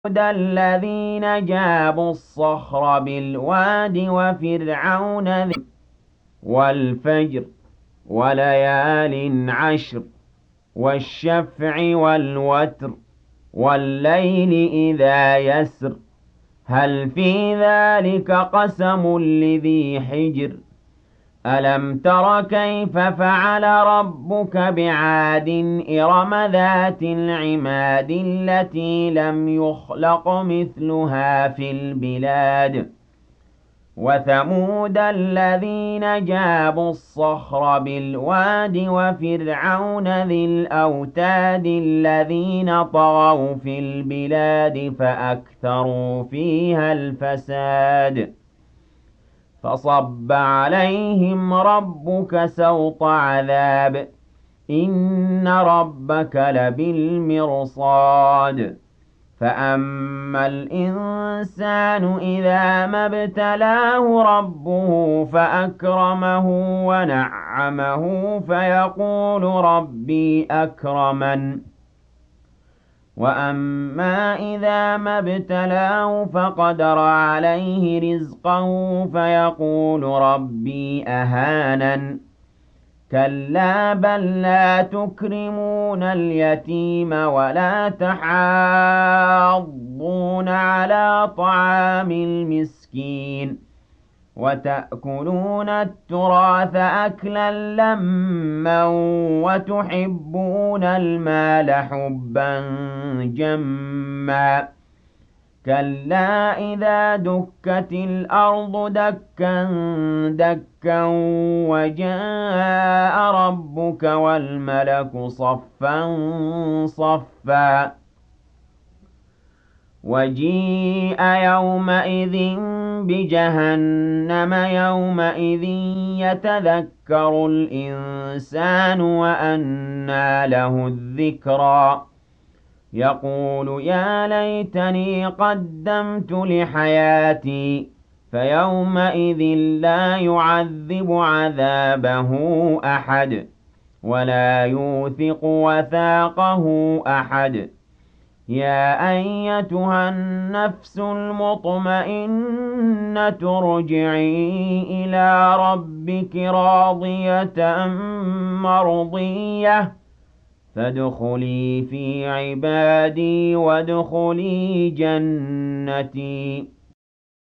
الذين جابوا الصخر بالواد وفرعون والفجر وليال عشر والشفع والوتر والليل إذا يسر هل في ذلك قسم لذي حجر ألم تر كيف فعل ربك بعاد إرم ذات العماد التي لم يخلق مثلها في البلاد وثمود الذين جابوا الصخر بالواد وفرعون ذي الأوتاد الذين طغوا في البلاد فأكثروا فيها الفساد فصب عليهم ربك سوط عذاب إن ربك لبالمرصاد فأما الإنسان إذا ما ابتلاه ربه فأكرمه ونعمه فيقول ربي أكرمن وأما إذا ما ابتلاه فقدر عليه رزقه فيقول ربي أهانن كلا بل لا تكرمون اليتيم ولا تحاضون على طعام المسكين وتأكلون التراث أكلا لما وتحبون المال حبا جما كلا إذا دكت الأرض دكا دكا وجاء ربك والملك صفا صفا وجيء يومئذ بجهنم يومئذ يتذكر الإنسان وأنى له الذكرى يقول يا ليتني قدمت لحياتي فيومئذ لا يعذب عذابه أحد ولا يوثق وثاقه أحد يا أيتها النفس المطمئنة ارجعي إلى ربك راضية مرضية فادخلي في عبادي وادخلي جنتي